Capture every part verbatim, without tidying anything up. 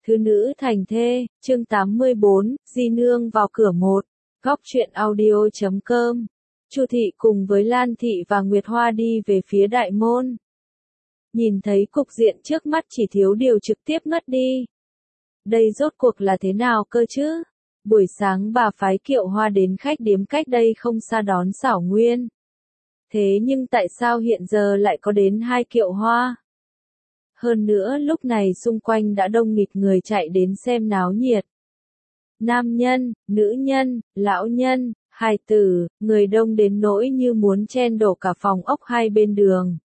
Thứ nữ thành thê, chương tám mươi bốn, Di Nương vào cửa một. Góc truyện audio chấm com. Chu thị cùng với Lan thị và Nguyệt Hoa đi về phía đại môn. Nhìn thấy cục diện trước mắt chỉ thiếu điều trực tiếp ngất đi. Đây rốt cuộc là thế nào cơ chứ? Buổi sáng bà phái Kiệu Hoa đến khách điếm cách đây không xa đón Xảo Nguyên. Thế nhưng tại sao hiện giờ lại có đến hai Kiệu Hoa? Hơn nữa lúc này xung quanh đã đông nghịt người chạy đến xem náo nhiệt. Nam nhân, nữ nhân, lão nhân, hài tử, người đông đến nỗi như muốn chen đổ cả phòng ốc hai bên đường.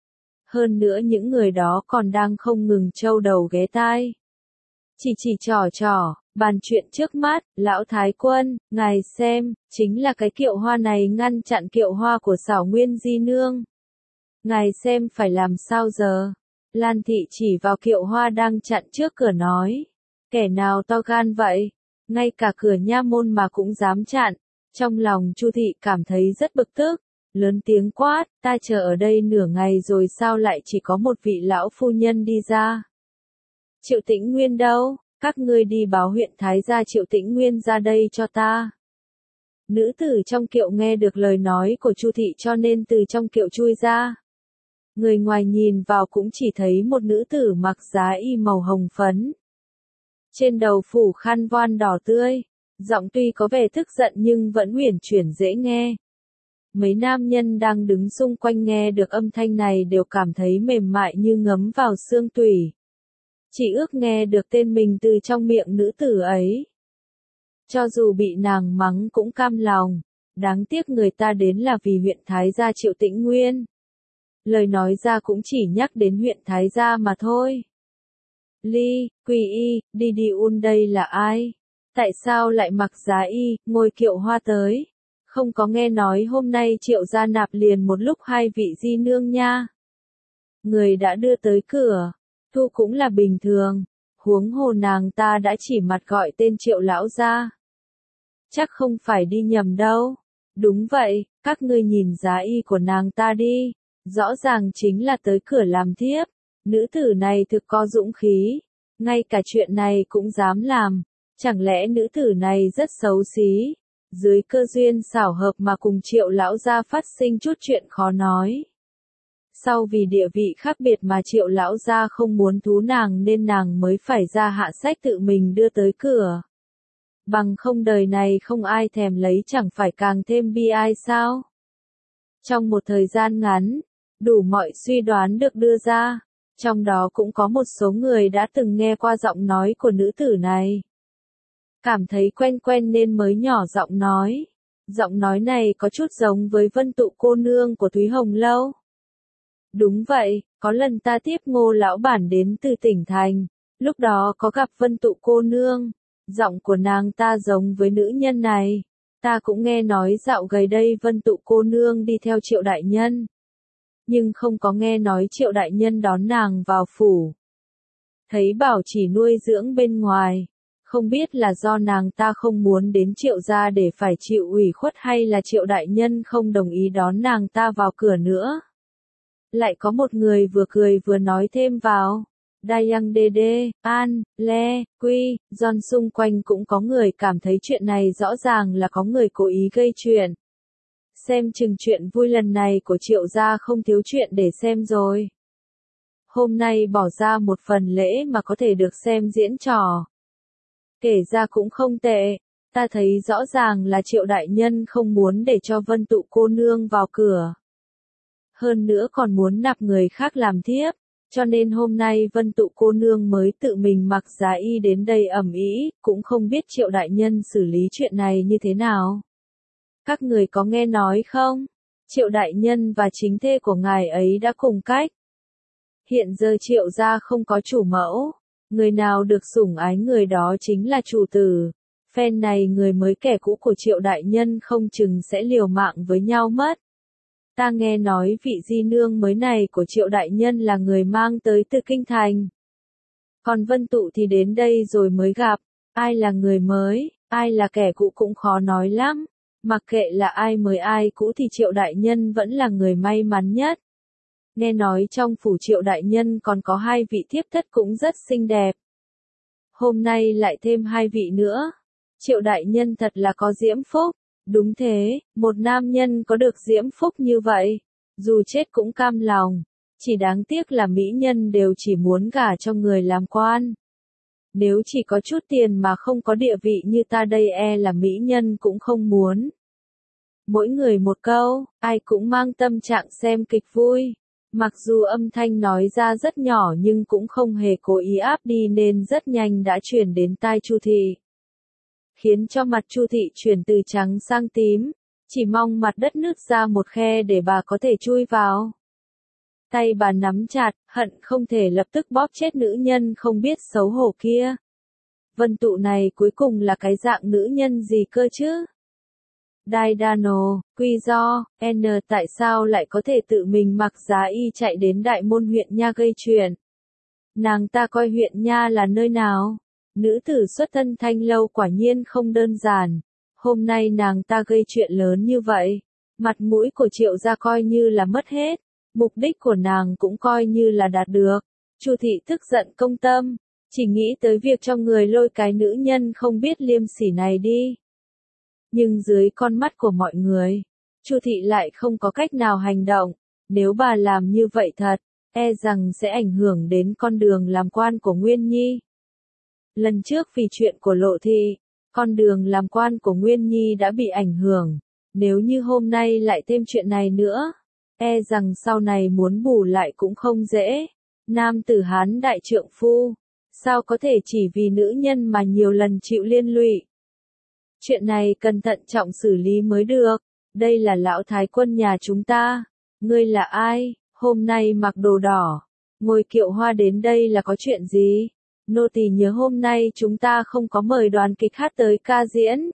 Hơn nữa những người đó còn đang không ngừng trâu đầu ghé tai. Chỉ chỉ trò trò, bàn chuyện trước mắt, lão thái quân, ngài xem, chính là cái Kiệu Hoa này ngăn chặn Kiệu Hoa của Xảo Nguyên Di Nương. Ngài xem phải làm sao giờ? Lan thị chỉ vào Kiệu Hoa đang chặn trước cửa nói. Kẻ nào to gan vậy? Ngay cả cửa nha môn mà cũng dám chặn. Trong lòng Chu thị cảm thấy rất bực tức. Lớn tiếng quát, ta chờ ở đây nửa ngày rồi sao lại chỉ có một vị lão phu nhân đi ra? Triệu Tĩnh Nguyên đâu? Các ngươi đi báo huyện Thái gia Triệu Tĩnh Nguyên ra đây cho ta. Nữ tử trong kiệu nghe được lời nói của Chu thị cho nên từ trong kiệu chui ra. Người ngoài nhìn vào cũng chỉ thấy một nữ tử mặc giá y màu hồng phấn. Trên đầu phủ khăn voan đỏ tươi, giọng tuy có vẻ tức giận nhưng vẫn uyển chuyển dễ nghe. Mấy nam nhân đang đứng xung quanh nghe được âm thanh này đều cảm thấy mềm mại như ngấm vào xương tủy. Chỉ ước nghe được tên mình từ trong miệng nữ tử ấy. Cho dù bị nàng mắng cũng cam lòng, đáng tiếc người ta đến là vì huyện Thái gia Triệu Tĩnh Nguyên. Lời nói ra cũng chỉ nhắc đến huyện Thái gia mà thôi. Ly, Quỳ Y, đi đi un đây là ai? Tại sao lại mặc giá y, ngồi Kiệu Hoa tới? Không có nghe nói hôm nay Triệu gia nạp liền một lúc hai vị di nương nha. Người đã đưa tới cửa, thu cũng là bình thường, huống hồ nàng ta đã chỉ mặt gọi tên Triệu lão gia. Chắc không phải đi nhầm đâu. Đúng vậy, các ngươi nhìn giá y của nàng ta đi. Rõ ràng chính là tới cửa làm thiếp. Nữ tử này thực có dũng khí. Ngay cả chuyện này cũng dám làm. Chẳng lẽ nữ tử này rất xấu xí? Dưới cơ duyên xảo hợp mà cùng Triệu lão gia phát sinh chút chuyện khó nói. Sau vì địa vị khác biệt mà Triệu lão gia không muốn thú nàng nên nàng mới phải ra hạ sách tự mình đưa tới cửa. Bằng không đời này không ai thèm lấy chẳng phải càng thêm bi ai sao? Trong một thời gian ngắn, đủ mọi suy đoán được đưa ra, trong đó cũng có một số người đã từng nghe qua giọng nói của nữ tử này. Cảm thấy quen quen nên mới nhỏ giọng nói. Giọng nói này có chút giống với Vân Tụ cô nương của Thúy Hồng Lâu. Đúng vậy, có lần ta tiếp Ngô lão bản đến từ tỉnh thành, lúc đó có gặp Vân Tụ cô nương, giọng của nàng ta giống với nữ nhân này. Ta cũng nghe nói dạo gần đây Vân Tụ cô nương đi theo Triệu đại nhân. Nhưng không có nghe nói Triệu đại nhân đón nàng vào phủ. Thấy bảo chỉ nuôi dưỡng bên ngoài, không biết là do nàng ta không muốn đến Triệu gia để phải chịu ủy khuất hay là Triệu đại nhân không đồng ý đón nàng ta vào cửa nữa. Lại có một người vừa cười vừa nói thêm vào. Dayang Dede, An, Le, Quy, John xung quanh cũng có người cảm thấy chuyện này rõ ràng là có người cố ý gây chuyện. Xem chừng chuyện vui lần này của Triệu gia không thiếu chuyện để xem rồi. Hôm nay bỏ ra một phần lễ mà có thể được xem diễn trò. Kể ra cũng không tệ, ta thấy rõ ràng là Triệu đại nhân không muốn để cho Vân Tụ cô nương vào cửa. Hơn nữa còn muốn nạp người khác làm thiếp, cho nên hôm nay Vân Tụ cô nương mới tự mình mặc giá y đến đây ầm ĩ, cũng không biết Triệu đại nhân xử lý chuyện này như thế nào. Các người có nghe nói không? Triệu đại nhân và chính thê của ngài ấy đã cùng cách. Hiện giờ Triệu gia không có chủ mẫu, người nào được sủng ái người đó chính là chủ tử. Phen này người mới kẻ cũ của Triệu đại nhân không chừng sẽ liều mạng với nhau mất. Ta nghe nói vị di nương mới này của Triệu đại nhân là người mang tới từ kinh thành. Còn Vân Tụ thì đến đây rồi mới gặp, ai là người mới, ai là kẻ cũ cũng khó nói lắm. Mặc kệ là ai mới ai cũ thì Triệu đại nhân vẫn là người may mắn nhất. Nghe nói trong phủ Triệu đại nhân còn có hai vị thiếp thất cũng rất xinh đẹp. Hôm nay lại thêm hai vị nữa. Triệu đại nhân thật là có diễm phúc. Đúng thế, một nam nhân có được diễm phúc như vậy, dù chết cũng cam lòng. Chỉ đáng tiếc là mỹ nhân đều chỉ muốn gả cho người làm quan. Nếu chỉ có chút tiền mà không có địa vị như ta đây e là mỹ nhân cũng không muốn. Mỗi người một câu, ai cũng mang tâm trạng xem kịch vui. Mặc dù âm thanh nói ra rất nhỏ nhưng cũng không hề cố ý áp đi nên rất nhanh đã chuyển đến tai Chu Thị. Khiến cho mặt Chu Thị chuyển từ trắng sang tím, chỉ mong mặt đất nứt ra một khe để bà có thể chui vào. Tay bà nắm chặt, hận không thể lập tức bóp chết nữ nhân không biết xấu hổ kia. Vân Tụ này cuối cùng là cái dạng nữ nhân gì cơ chứ? Daidano, quy do, N tại sao lại có thể tự mình mặc giá y chạy đến đại môn huyện Nha gây chuyện? Nàng ta coi huyện Nha là nơi nào? Nữ tử xuất thân Thanh Lâu quả nhiên không đơn giản. Hôm nay nàng ta gây chuyện lớn như vậy. Mặt mũi của Triệu gia coi như là mất hết. Mục đích của nàng cũng coi như là đạt được. Chu Thị tức giận công tâm. Chỉ nghĩ tới việc trong người lôi cái nữ nhân không biết liêm sỉ này đi. Nhưng dưới con mắt của mọi người, Chu Thị lại không có cách nào hành động. Nếu bà làm như vậy thật, e rằng sẽ ảnh hưởng đến con đường làm quan của Nguyên Nhi. Lần trước vì chuyện của Lộ Thị, con đường làm quan của Nguyên Nhi đã bị ảnh hưởng. Nếu như hôm nay lại thêm chuyện này nữa, e rằng sau này muốn bù lại cũng không dễ. Nam tử Hán đại trượng phu, sao có thể chỉ vì nữ nhân mà nhiều lần chịu liên lụy. Chuyện này cần thận trọng xử lý mới được. Đây là lão thái quân nhà chúng ta. Ngươi là ai? Hôm nay mặc đồ đỏ, ngồi kiệu hoa đến đây là có chuyện gì? Nô tỳ nhớ hôm nay chúng ta không có mời đoàn kịch hát tới ca diễn.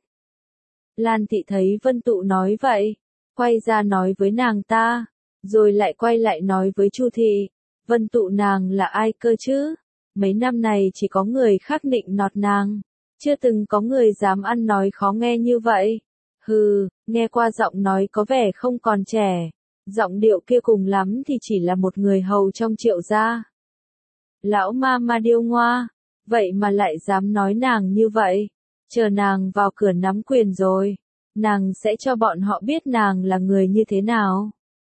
Lan Thị thấy Vân Tụ nói vậy, quay ra nói với nàng ta, rồi lại quay lại nói với Chu Thị, Vân Tụ nàng là ai cơ chứ? Mấy năm này chỉ có người khác nịnh nọt nàng, chưa từng có người dám ăn nói khó nghe như vậy. Hừ, nghe qua giọng nói có vẻ không còn trẻ, giọng điệu kia cùng lắm thì chỉ là một người hầu trong Triệu gia. Lão ma ma điêu ngoa, vậy mà lại dám nói nàng như vậy. Chờ nàng vào cửa nắm quyền rồi, nàng sẽ cho bọn họ biết nàng là người như thế nào.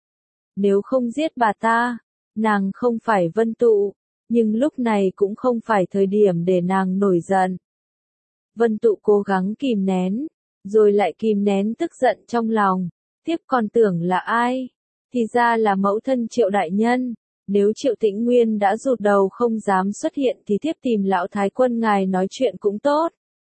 Nếu không giết bà ta, nàng không phải Vân Tụ, nhưng lúc này cũng không phải thời điểm để nàng nổi giận. Vân Tụ cố gắng kìm nén, rồi lại kìm nén tức giận trong lòng, tiếp còn tưởng là ai, thì ra là mẫu thân Triệu đại nhân. Nếu Triệu Tĩnh Nguyên đã rụt đầu không dám xuất hiện thì tiếp tìm lão thái quân ngài nói chuyện cũng tốt.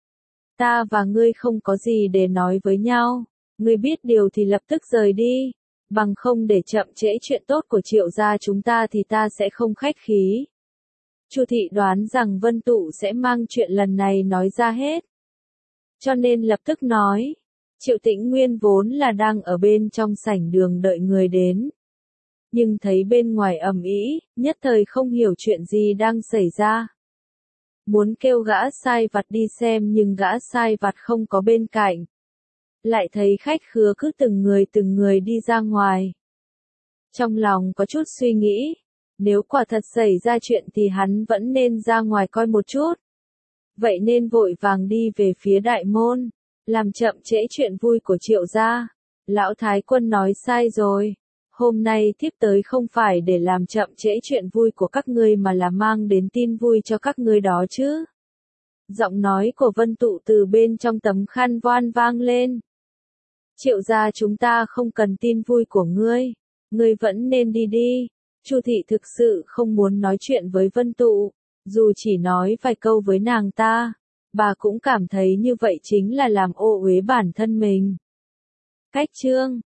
Ta và ngươi không có gì để nói với nhau, ngươi biết điều thì lập tức rời đi, bằng không để chậm trễ chuyện tốt của Triệu gia chúng ta thì ta sẽ không khách khí. Chu Thị đoán rằng Vân Tụ sẽ mang chuyện lần này nói ra hết, cho nên lập tức nói. Triệu Tĩnh Nguyên vốn là đang ở bên trong sảnh đường đợi người đến, nhưng thấy bên ngoài ầm ĩ, nhất thời không hiểu chuyện gì đang xảy ra. Muốn kêu gã sai vặt đi xem nhưng gã sai vặt không có bên cạnh. Lại thấy khách khứa cứ từng người từng người đi ra ngoài. Trong lòng có chút suy nghĩ, nếu quả thật xảy ra chuyện thì hắn vẫn nên ra ngoài coi một chút. Vậy nên vội vàng đi về phía đại môn, làm chậm trễ chuyện vui của Triệu gia. Lão thái quân nói sai rồi. Hôm nay thiếp tới không phải để làm chậm trễ chuyện vui của các ngươi mà là mang đến tin vui cho các ngươi đó chứ. Giọng nói của Vân Tụ từ bên trong tấm khăn voan vang lên. Triệu gia chúng ta không cần tin vui của ngươi, ngươi vẫn nên đi đi. Chu Thị thực sự không muốn nói chuyện với Vân Tụ, dù chỉ nói vài câu với nàng ta, bà cũng cảm thấy như vậy chính là làm ô uế bản thân mình. Cách chương